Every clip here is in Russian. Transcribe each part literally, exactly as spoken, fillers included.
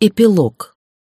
Эпилог.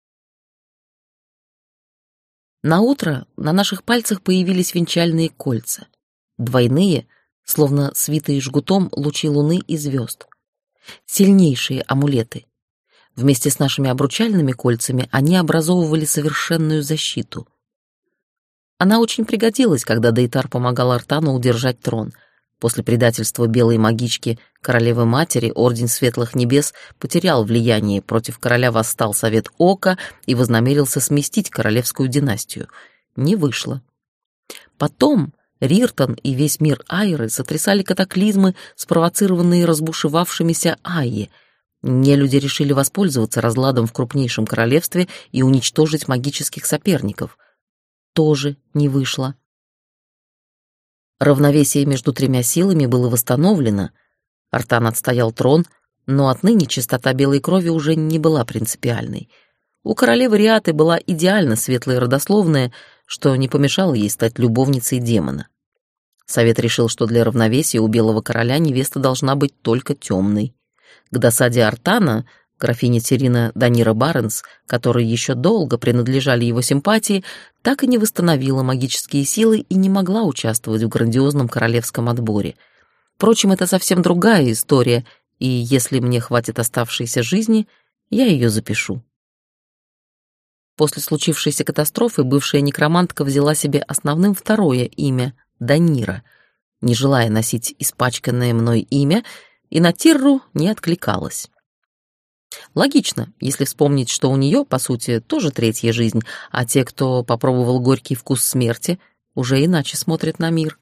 Наутро на наших пальцах появились венчальные кольца. Двойные, словно свитые жгутом лучи луны и звезд. Сильнейшие амулеты. Вместе с нашими обручальными кольцами они образовывали совершенную защиту. Она очень пригодилась, когда Дейтар помогал Артану удержать трон. После предательства белой магички королевы-матери Орден Светлых Небес потерял влияние, против короля восстал Совет Ока и вознамерился сместить королевскую династию. Не вышло. Потом Риртон и весь мир Айры сотрясали катаклизмы, спровоцированные разбушевавшимися Айи. Нелюди решили воспользоваться разладом в крупнейшем королевстве и уничтожить магических соперников. Тоже не вышло. Равновесие между тремя силами было восстановлено. Артан отстоял трон, но отныне чистота белой крови уже не была принципиальной. У королевы Риаты была идеально светлая родословная, что не помешало ей стать любовницей демона. Совет решил, что для равновесия у белого короля невеста должна быть только темной. К досаде Артана графиня Терина Данира Баренс, которой еще долго принадлежали его симпатии, так и не восстановила магические силы и не могла участвовать в грандиозном королевском отборе. Впрочем, это совсем другая история, и если мне хватит оставшейся жизни, я ее запишу. После случившейся катастрофы бывшая некромантка взяла себе основным второе имя — Данира, не желая носить испачканное мной имя, и на Тирру не откликалась. Логично, если вспомнить, что у нее, по сути, тоже третья жизнь, а те, кто попробовал горький вкус смерти, уже иначе смотрят на мир.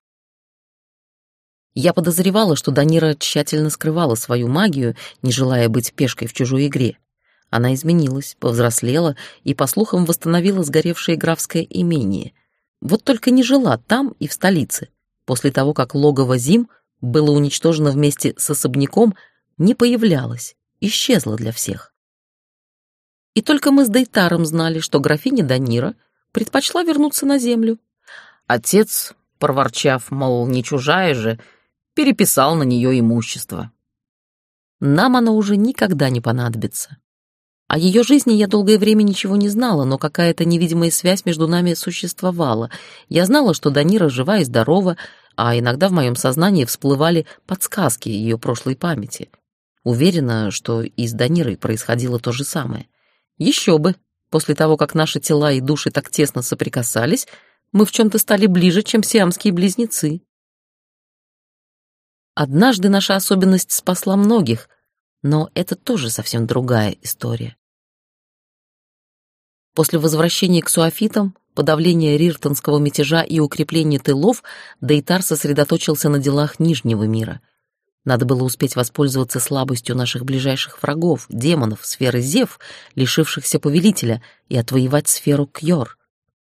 Я подозревала, что Данира тщательно скрывала свою магию, не желая быть пешкой в чужой игре. Она изменилась, повзрослела и, по слухам, восстановила сгоревшее графское имение. Вот только не жила там и в столице. После того, как логово Зим было уничтожено вместе с особняком, не появлялась. Исчезла для всех. И только мы с Дейтаром знали, что графиня Данира предпочла вернуться на землю. Отец, проворчав, мол, не чужая же, переписал на нее имущество. Нам она уже никогда не понадобится. О ее жизни я долгое время ничего не знала, но какая-то невидимая связь между нами существовала. Я знала, что Данира жива и здорова, а иногда в моем сознании всплывали подсказки ее прошлой памяти. Уверена, что и с Данирой происходило то же самое. Еще бы, после того, как наши тела и души так тесно соприкасались, мы в чем-то стали ближе, чем сиамские близнецы. Однажды наша особенность спасла многих, но это тоже совсем другая история. После возвращения к суафитам, подавления риртонского мятежа и укрепления тылов, Дейтар сосредоточился на делах Нижнего мира. Надо было успеть воспользоваться слабостью наших ближайших врагов, демонов, сферы Зев, лишившихся повелителя, и отвоевать сферу Кьор.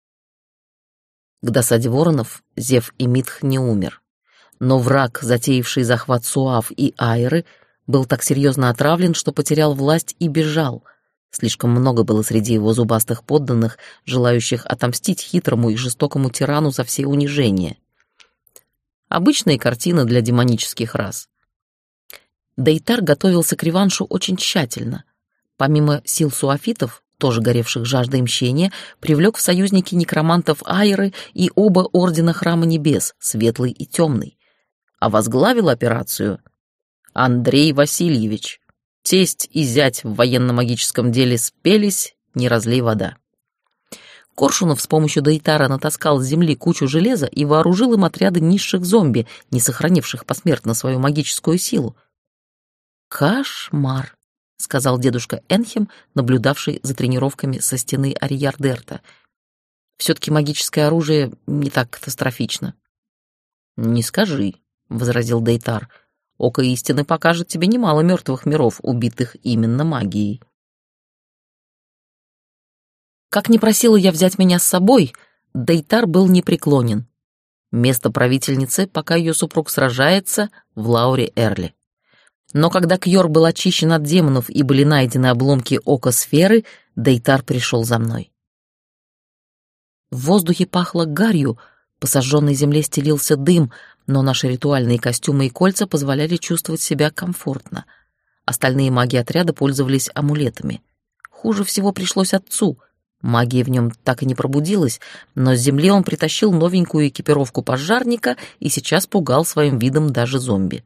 К досаде воронов Зев и Митх не умер. Но враг, затеявший захват Суав и Айры, был так серьезно отравлен, что потерял власть и бежал. Слишком много было среди его зубастых подданных, желающих отомстить хитрому и жестокому тирану за все унижения. Обычная картина для демонических рас. Дейтар готовился к реваншу очень тщательно. Помимо сил суафитов, тоже горевших жаждой мщения, привлек в союзники некромантов Айры и оба ордена Храма Небес, Светлый и Темный. А возглавил операцию Андрей Васильевич. Тесть и зять в военно-магическом деле спелись, не разлей вода. Коршунов с помощью Дейтара натаскал с земли кучу железа и вооружил им отряды низших зомби, не сохранивших посмертно свою магическую силу. «Кошмар», — сказал дедушка Энхем, наблюдавший за тренировками со стены Ариярдерта. «Все-таки магическое оружие не так катастрофично». «Не скажи», — возразил Дейтар. «Око истины покажет тебе немало мертвых миров, убитых именно магией». Как ни просила я взять меня с собой, Дейтар был непреклонен. Место правительницы, пока ее супруг сражается, в Лауре Эрли. Но когда Кьор был очищен от демонов и были найдены обломки ока сферы, Дейтар пришел за мной. В воздухе пахло гарью, по сожженной земле стелился дым, но наши ритуальные костюмы и кольца позволяли чувствовать себя комфортно. Остальные маги отряда пользовались амулетами. Хуже всего пришлось отцу. Магия в нем так и не пробудилась, но с земли он притащил новенькую экипировку пожарника и сейчас пугал своим видом даже зомби.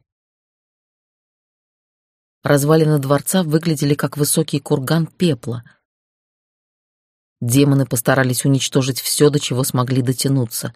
Развалины дворца выглядели как высокий курган пепла. Демоны постарались уничтожить все, до чего смогли дотянуться.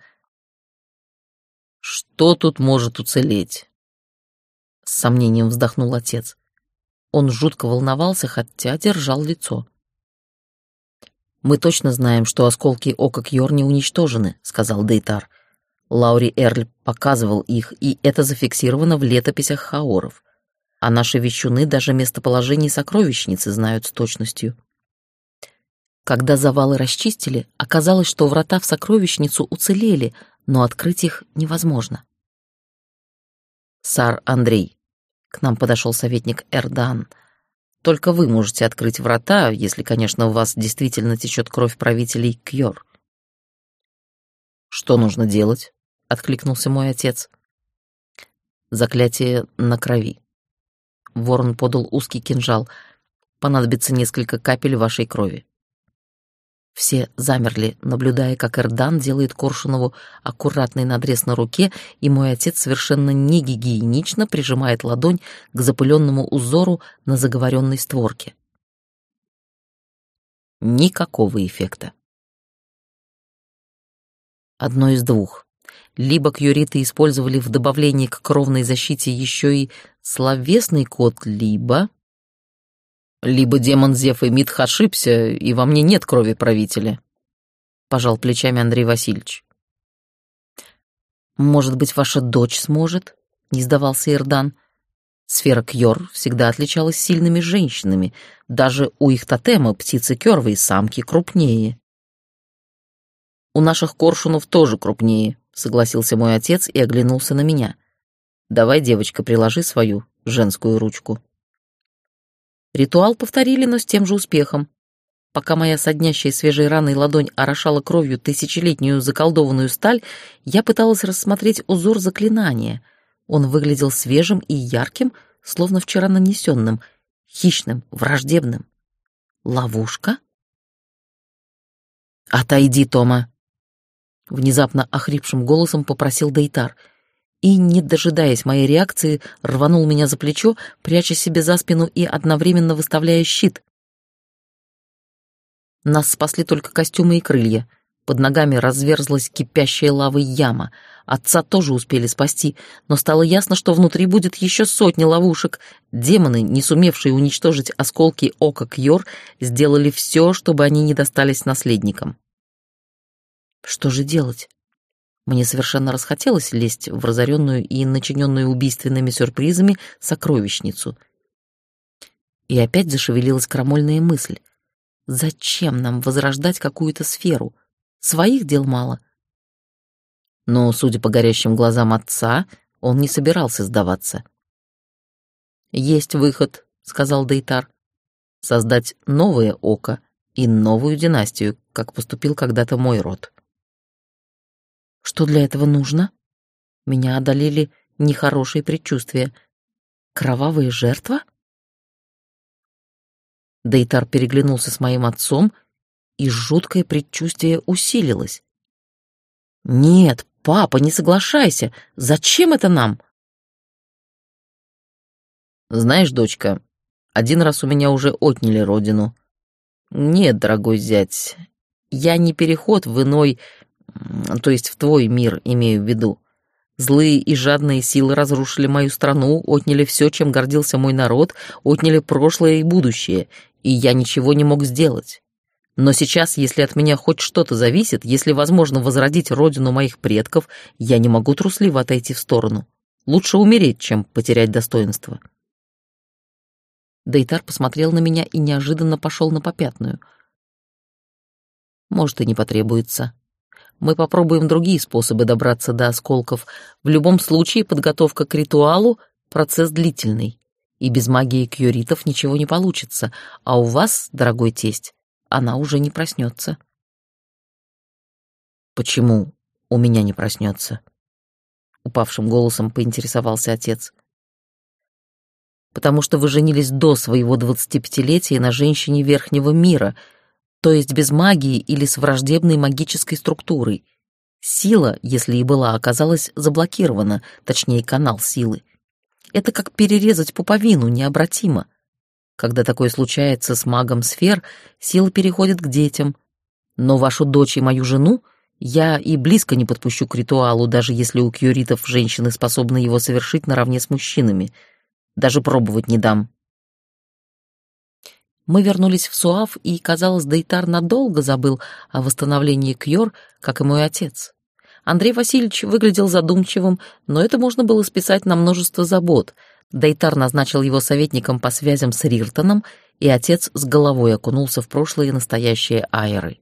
«Что тут может уцелеть?» — с сомнением вздохнул отец. Он жутко волновался, хотя держал лицо. «Мы точно знаем, что осколки ока Кьорни уничтожены», — сказал Дейтар. «Лаури Эрль показывал их, и это зафиксировано в летописях хаоров. А наши вещуны даже местоположение сокровищницы знают с точностью». Когда завалы расчистили, оказалось, что врата в сокровищницу уцелели, но открыть их невозможно. «Сар Андрей», — к нам подошел советник Эрдан, — «только вы можете открыть врата, если, конечно, у вас действительно течет кровь правителей Кьор». «Что нужно делать?» — откликнулся мой отец. «Заклятие на крови». Ворон подал узкий кинжал. «Понадобится несколько капель вашей крови». Все замерли, наблюдая, как Эрдан делает Коршунову аккуратный надрез на руке, и мой отец совершенно негигиенично прижимает ладонь к запыленному узору на заговоренной створке. Никакого эффекта. Одно из двух. Либо кьориты использовали в добавлении к кровной защите еще и словесный код, либо... «Либо демон Зев и Митх ошибся, и во мне нет крови правителя», — пожал плечами Андрей Васильевич. «Может быть, ваша дочь сможет?» — не сдавался Эрдан. Сфера Кьор всегда отличалась сильными женщинами. Даже у их тотема птицы Кёрвы и самки крупнее. «У наших коршунов тоже крупнее», — согласился мой отец и оглянулся на меня. «Давай, девочка, приложи свою женскую ручку». Ритуал повторили, но с тем же успехом. Пока моя соднящая свежей раной ладонь орошала кровью тысячелетнюю заколдованную сталь, я пыталась рассмотреть узор заклинания. Он выглядел свежим и ярким, словно вчера нанесенным, хищным, враждебным. Ловушка? «Отойди, Тома!» — внезапно охрипшим голосом попросил Дейтар. И, не дожидаясь моей реакции, рванул меня за плечо, пряча себе за спину и одновременно выставляя щит. Нас спасли только костюмы и крылья. Под ногами разверзлась кипящая лавой яма. Отца тоже успели спасти, но стало ясно, что внутри будет еще сотни ловушек. Демоны, не сумевшие уничтожить осколки ока Кьор, сделали все, чтобы они не достались наследникам. Что же делать? Мне совершенно расхотелось лезть в разоренную и начиненную убийственными сюрпризами сокровищницу. И опять зашевелилась крамольная мысль. Зачем нам возрождать какую-то сферу? Своих дел мало. Но, судя по горящим глазам отца, он не собирался сдаваться. «Есть выход», — сказал Дейтар. «Создать новое око и новую династию, как поступил когда-то мой род». Что для этого нужно? Меня одолели нехорошие предчувствия. Кровавая жертва? Дейтар переглянулся с моим отцом, и жуткое предчувствие усилилось. «Нет, папа, не соглашайся. Зачем это нам?» «Знаешь, дочка, один раз у меня уже отняли родину. Нет, дорогой зять, я не переход в иной... то есть в твой мир, имею в виду. Злые и жадные силы разрушили мою страну, отняли все, чем гордился мой народ, отняли прошлое и будущее, и я ничего не мог сделать. Но сейчас, если от меня хоть что-то зависит, если возможно возродить родину моих предков, я не могу трусливо отойти в сторону. Лучше умереть, чем потерять достоинство». Дейтар посмотрел на меня и неожиданно пошел на попятную. «Может, и не потребуется. Мы попробуем другие способы добраться до осколков. В любом случае, подготовка к ритуалу — процесс длительный, и без магии кьоритов ничего не получится, а у вас, дорогой тесть, она уже не проснется». «Почему у меня не проснется?» — упавшим голосом поинтересовался отец. потому что вы женились до своего двадцатипятилетия на женщине Верхнего мира, то есть без магии или с враждебной магической структурой. Сила, если и была, оказалась заблокирована, точнее, канал силы. Это как перерезать пуповину, необратимо. Когда такое случается с магом сфер, сила переходит к детям. Но вашу дочь и мою жену я и близко не подпущу к ритуалу, даже если у кьюритов женщины способны его совершить наравне с мужчинами. Даже пробовать не дам. Мы вернулись в Суав, и, казалось, Дейтар надолго забыл о восстановлении Кьор, как и мой отец. Андрей Васильевич выглядел задумчивым, но это можно было списать на множество забот. Дейтар назначил его советником по связям с Риртоном, и отец с головой окунулся в прошлое и настоящее Айры.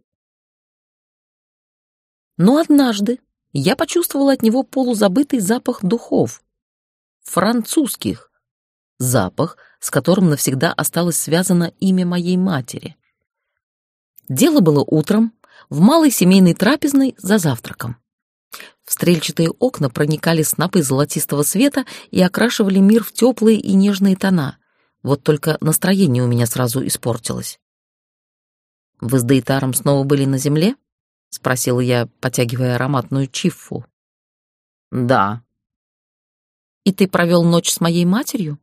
Но однажды я почувствовала от него полузабытый запах духов. Французских. Запах, с которым навсегда осталось связано имя моей матери. Дело было утром, в малой семейной трапезной за завтраком. В стрельчатые окна проникали снопы золотистого света и окрашивали мир в теплые и нежные тона. Вот только настроение у меня сразу испортилось. «Вы с Дейтаром снова были на земле?» — спросила я, потягивая ароматную чиффу. «Да». «И ты провел ночь с моей матерью?»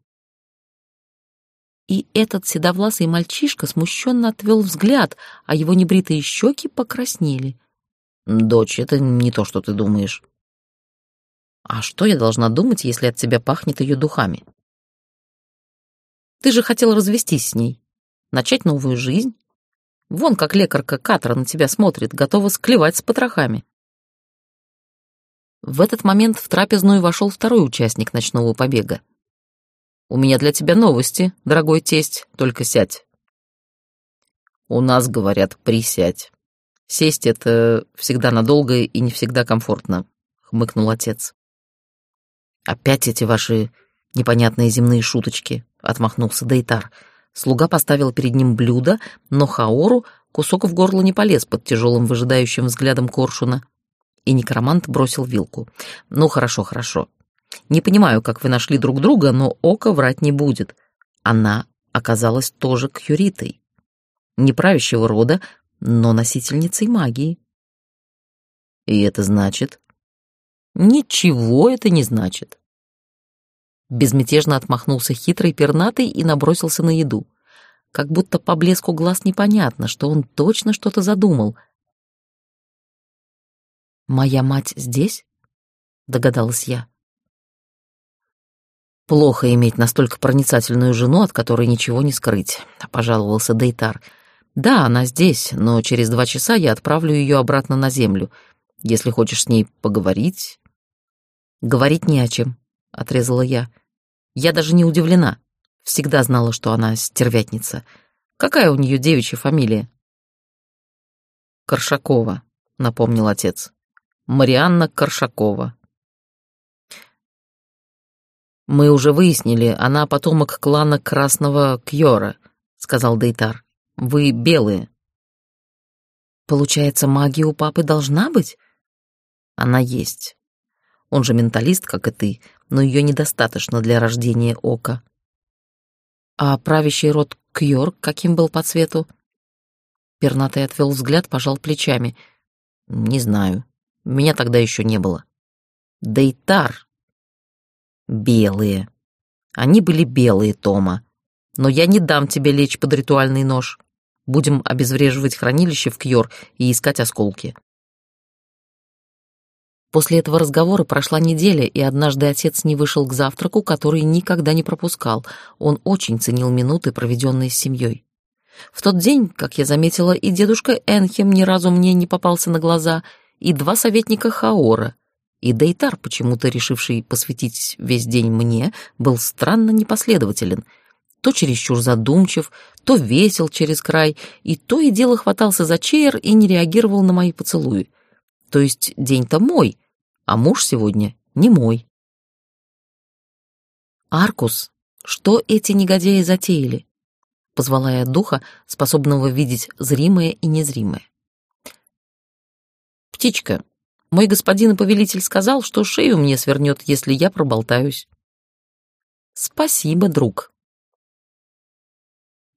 И этот седовласый мальчишка смущенно отвел взгляд, а его небритые щеки покраснели. «Дочь, это не то, что ты думаешь». «А что я должна думать, если от тебя пахнет ее духами?» «Ты же хотел развестись с ней, начать новую жизнь. Вон как лекарка Катра на тебя смотрит, готова склевать с потрохами». В этот момент в трапезную вошел второй участник ночного побега. «У меня для тебя новости, дорогой тесть, только сядь». «У нас, говорят, присядь. Сесть — это всегда надолго и не всегда комфортно», — хмыкнул отец. «Опять эти ваши непонятные земные шуточки», — отмахнулся Дейтар. Слуга поставил перед ним блюдо, но Хаору кусок в горло не полез под тяжелым выжидающим взглядом коршуна. И некромант бросил вилку. «Ну, хорошо, хорошо. Не понимаю, как вы нашли друг друга, но око врать не будет. Она оказалась тоже кьюритой. Не правящего рода, но носительницей магии». «И это значит?» «Ничего это не значит». Безмятежно отмахнулся хитрый пернатый и набросился на еду. Как будто по блеску глаз непонятно, что он точно что-то задумал. «Моя мать здесь?» — догадалась я. «Плохо иметь настолько проницательную жену, от которой ничего не скрыть», — пожаловался Дейтар. «Да, она здесь, но через два часа я отправлю ее обратно на землю. Если хочешь с ней поговорить...» «Говорить не о чем», — отрезала я. «Я даже не удивлена. Всегда знала, что она стервятница. Какая у нее девичья фамилия?» «Коршакова», — напомнил отец. «Марианна Коршакова». «Мы уже выяснили, она потомок клана Красного Кьора», — сказал Дейтар. «Вы белые». «Получается, магия у папы должна быть?» «Она есть. Он же менталист, как и ты, но ее недостаточно для рождения ока». «А правящий род Кьор каким был по цвету?» Пернатый отвел взгляд, пожал плечами. «Не знаю. Меня тогда еще не было». «Дейтар». «Белые. Они были белые, Тома. Но я не дам тебе лечь под ритуальный нож. Будем обезвреживать хранилище в Кьор и искать осколки». После этого разговора прошла неделя, и однажды отец не вышел к завтраку, который никогда не пропускал. Он очень ценил минуты, проведенные с семьей. В тот день, как я заметила, и дедушка Энхем ни разу мне не попался на глаза, и два советника Хаора, и Дейтар, почему-то решивший посвятить весь день мне, был странно непоследователен. То чересчур задумчив, то весел через край, и то и дело хватался за чеер и не реагировал на мои поцелуи. То есть день-то мой, а муж сегодня не мой. «Аркус, что эти негодяи затеяли?» — позвала я духа, способного видеть зримое и незримое. «Птичка, мой господин и повелитель сказал, что шею мне свернет, если я проболтаюсь». «Спасибо, друг»,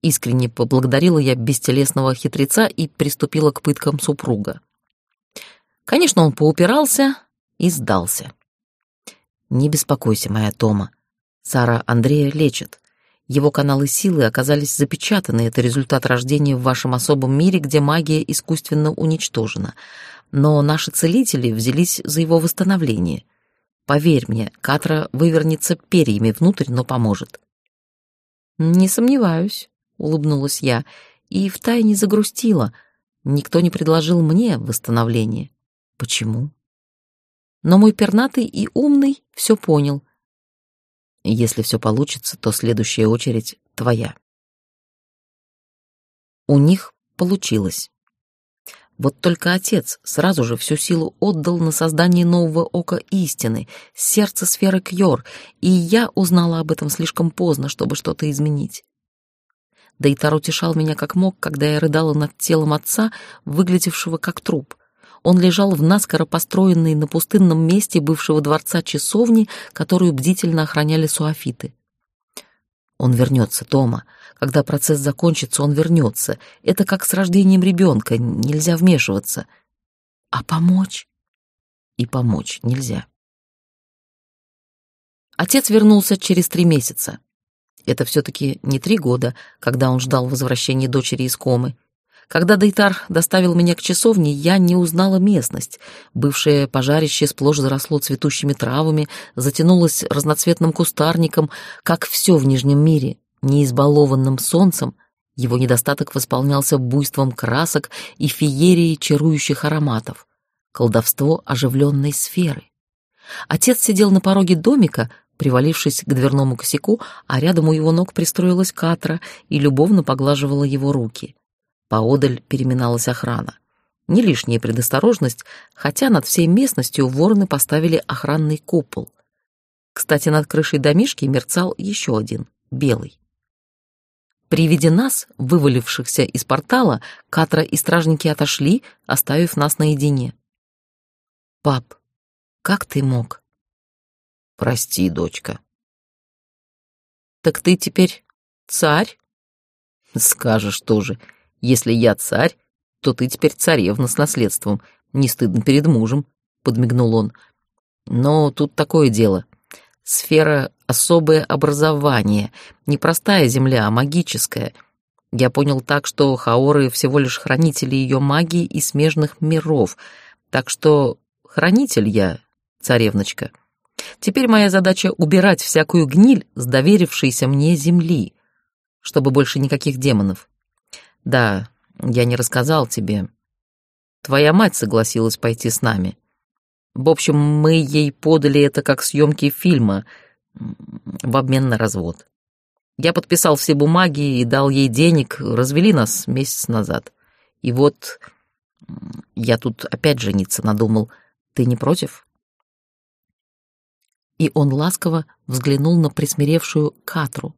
Искренне поблагодарила я бестелесного хитреца и приступила к пыткам супруга. Конечно, он поупирался и сдался. «Не беспокойся, моя Тома. Сара Андрея лечит. Его каналы силы оказались запечатаны. Это результат рождения в вашем особом мире, где магия искусственно уничтожена. Но наши целители взялись за его восстановление. Поверь мне, Катра вывернется перьями внутрь, но поможет». «Не сомневаюсь», — улыбнулась я, и втайне загрустила. Никто не предложил мне восстановление. Почему? Но мой пернатый и умный все понял. Если все получится, то следующая очередь твоя. У них получилось. Вот только отец сразу же всю силу отдал на создание нового ока истины, сердца сферы Кьор, и я узнала об этом слишком поздно, чтобы что-то изменить. Дейтар утешал меня как мог, когда я рыдала над телом отца, выглядевшего как труп. Он лежал в наскоро построенной на пустынном месте бывшего дворца часовни, которую бдительно охраняли суафиты. «Он вернется, Тома. Когда процесс закончится, он вернется. Это как с рождением ребенка, нельзя вмешиваться. А помочь?» «И помочь нельзя». Отец вернулся через три месяца. Это все-таки не три года, когда он ждал возвращения дочери из комы. Когда Дейтар доставил меня к часовне, я не узнала местность. Бывшее пожарище сплошь заросло цветущими травами, затянулось разноцветным кустарником, как все в Нижнем мире, не избалованным солнцем. Его недостаток восполнялся буйством красок и феерией чарующих ароматов. Колдовство оживленной сферы. Отец сидел на пороге домика, привалившись к дверному косяку, а рядом у его ног пристроилась Катра и любовно поглаживала его руки. Поодаль переминалась охрана. Не лишняя предосторожность, хотя над всей местностью вороны поставили охранный купол. Кстати, над крышей домишки мерцал еще один, белый. При виде нас, вывалившихся из портала, Катра и стражники отошли, оставив нас наедине. «Пап, как ты мог?» «Прости, дочка». «Так ты теперь царь?» «Скажешь тоже. Если я царь, то ты теперь царевна с наследством. Не стыдно перед мужем», — подмигнул он. «Но тут такое дело. Сфера — особое образование. Не простая земля, а магическая. Я понял так, что хаоры всего лишь хранители ее магии и смежных миров. Так что хранитель я, царевночка. Теперь моя задача — убирать всякую гниль с доверившейся мне земли, чтобы больше никаких демонов. Да, я не рассказал тебе. Твоя мать согласилась пойти с нами. В общем, мы ей подали это как съемки фильма в обмен на развод. Я подписал все бумаги и дал ей денег, развели нас месяц назад. И вот я тут опять жениться надумал. Ты не против?» И он ласково взглянул на присмиревшую Катру.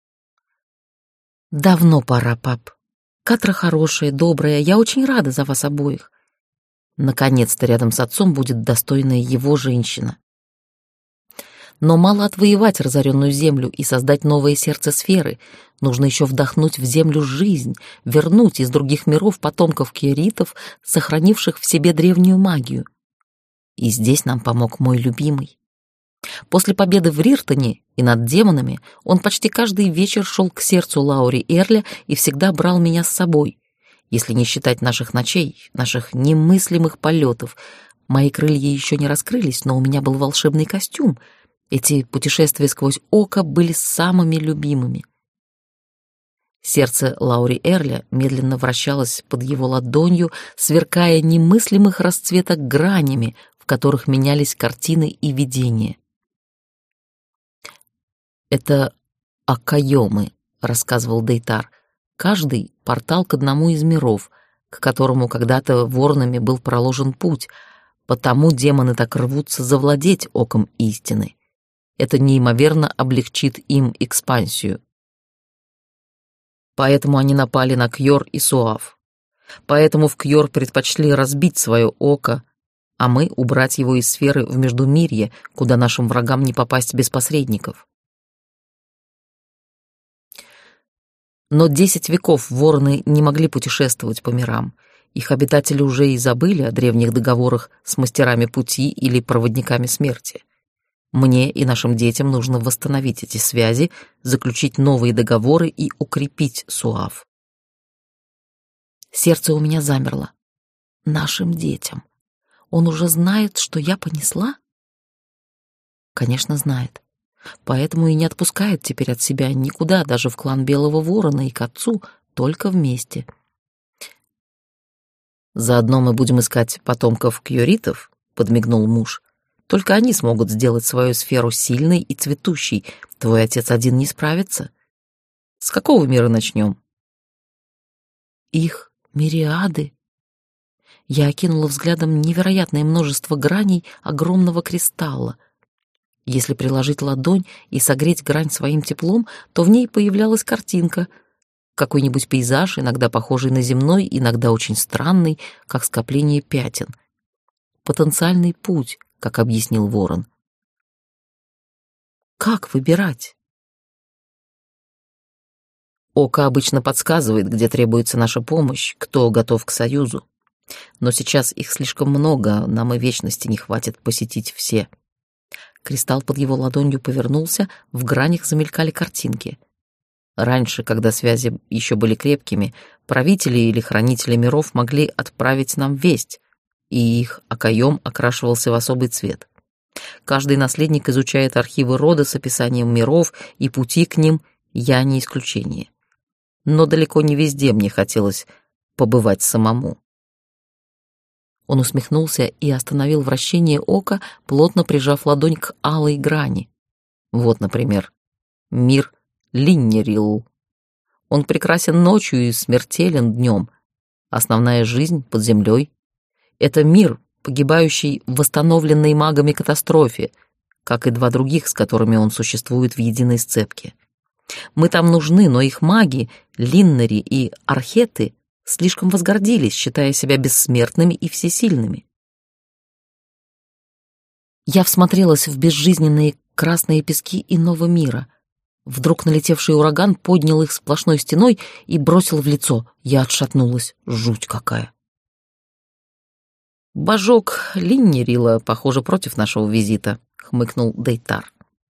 «Давно пора, пап. Катра хорошая, добрая, я очень рада за вас обоих. Наконец-то рядом с отцом будет достойная его женщина. Но мало отвоевать разоренную землю и создать новое сердце сферы. Нужно еще вдохнуть в землю жизнь, вернуть из других миров потомков киоритов, сохранивших в себе древнюю магию. И здесь нам помог мой любимый. После победы в Риртоне и над демонами он почти каждый вечер шел к сердцу Лаури Эрля и всегда брал меня с собой. Если не считать наших ночей, наших немыслимых полетов. Мои крылья еще не раскрылись, но у меня был волшебный костюм. Эти путешествия сквозь око были самыми любимыми. Сердце Лаури Эрля медленно вращалось под его ладонью, сверкая немыслимых расцветок гранями, в которых менялись картины и видения. «Это окаемы», — рассказывал Дейтар. «Каждый — портал к одному из миров, к которому когда-то воронами был проложен путь, потому демоны так рвутся завладеть оком истины. Это неимоверно облегчит им экспансию. Поэтому они напали на Кьор и Суав. Поэтому в Кьор предпочли разбить свое око, а мы убрать его из сферы в Междумирье, куда нашим врагам не попасть без посредников». Но десять веков вороны не могли путешествовать по мирам. Их обитатели уже и забыли о древних договорах с мастерами пути или проводниками смерти. Мне и нашим детям нужно восстановить эти связи, заключить новые договоры и укрепить Суав. Сердце у меня замерло. Нашим детям. Он уже знает, что я понесла? Конечно, знает. Поэтому и не отпускает теперь от себя никуда, даже в клан Белого Ворона и к отцу, только вместе. «Заодно мы будем искать потомков кьоритов», — подмигнул муж. «Только они смогут сделать свою сферу сильной и цветущей. Твой отец один не справится. С какого мира начнем?» «Их мириады». Я окинула взглядом невероятное множество граней огромного кристалла. Если приложить ладонь и согреть грань своим теплом, то в ней появлялась картинка. Какой-нибудь пейзаж, иногда похожий на земной, иногда очень странный, как скопление пятен. Потенциальный путь, как объяснил Ворон. Как выбирать? Око обычно подсказывает, где требуется наша помощь, кто готов к союзу. Но сейчас их слишком много, нам и вечности не хватит посетить все. Кристалл под его ладонью повернулся, в гранях замелькали картинки. Раньше, когда связи еще были крепкими, правители или хранители миров могли отправить нам весть, и их окоем окрашивался в особый цвет. Каждый наследник изучает архивы рода с описанием миров и пути к ним, я не исключение. Но далеко не везде мне хотелось побывать самому. Он усмехнулся и остановил вращение ока, плотно прижав ладонь к алой грани. Вот, например, мир Линнерил. Он прекрасен ночью и смертелен днем. Основная жизнь под землей. Это мир, погибающий в восстановленной магами катастрофе, как и два других, с которыми он существует в единой сцепке. Мы там нужны, но их маги, Линнери и Археты, слишком возгордились, считая себя бессмертными и всесильными. Я всмотрелась в безжизненные красные пески иного мира. Вдруг налетевший ураган поднял их сплошной стеной и бросил в лицо. Я отшатнулась. Жуть какая. «Божок Линнерила, похоже, против нашего визита», — хмыкнул Дейтар.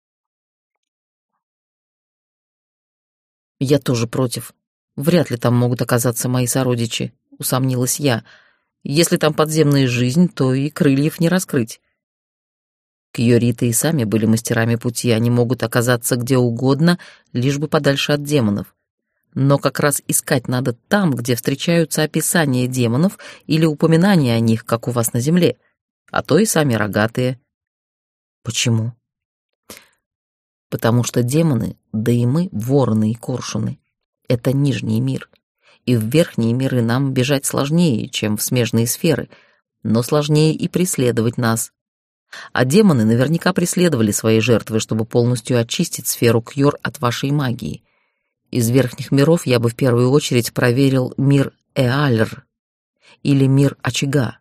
«Я тоже против. Вряд ли там могут оказаться мои сородичи», — усомнилась я. «Если там подземная жизнь, то и крыльев не раскрыть». Кьориты и сами были мастерами пути, они могут оказаться где угодно, лишь бы подальше от демонов. Но как раз искать надо там, где встречаются описания демонов или упоминания о них, как у вас на земле, а то и сами рогатые. Почему? Потому что демоны, да и мы, вороны и коршуны, это нижний мир, и в верхние миры нам бежать сложнее, чем в смежные сферы, но сложнее и преследовать нас. А демоны наверняка преследовали свои жертвы, чтобы полностью очистить сферу Кьор от вашей магии. Из верхних миров я бы в первую очередь проверил мир Эалер или мир Очага.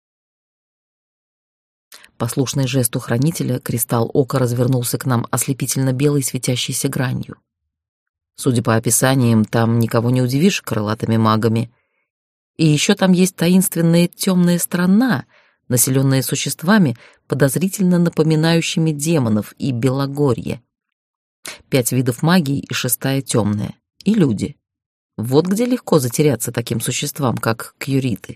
Послушный жесту хранителя, кристалл ока развернулся к нам ослепительно белой светящейся гранью. Судя по описаниям, там никого не удивишь крылатыми магами. И еще там есть таинственная темная страна, населенная существами, подозрительно напоминающими демонов, и Белогорье. Пять видов магии и шестая темная. И люди. Вот где легко затеряться таким существам, как кьориты.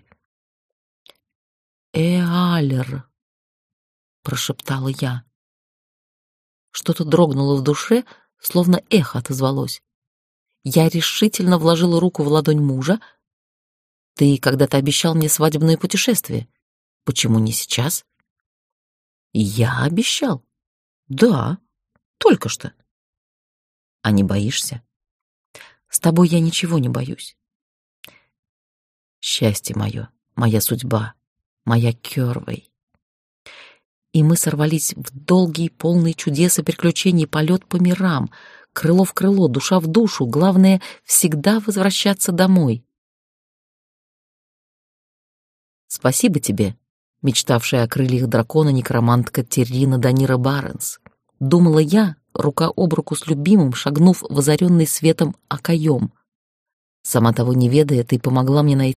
«Эалер», — прошептала я. Что-то дрогнуло в душе, словно эхо отозвалось. Я решительно вложила руку в ладонь мужа. «Ты когда-то обещал мне свадебное путешествие. Почему не сейчас?» «Я обещал?» «Да, только что». «А не боишься?» «С тобой я ничего не боюсь». «Счастье мое, моя судьба, моя Кёрвей». И мы сорвались в долгий, полный чудес и приключений полет по мирам, крыло в крыло, душа в душу, главное — всегда возвращаться домой. «Спасибо тебе», мечтавшая о крыльях дракона некромантка Террина Данира Баренс. Думала я, рука об руку с любимым, шагнув в озаренный светом окоем. Сама того не ведая, ты помогла мне найти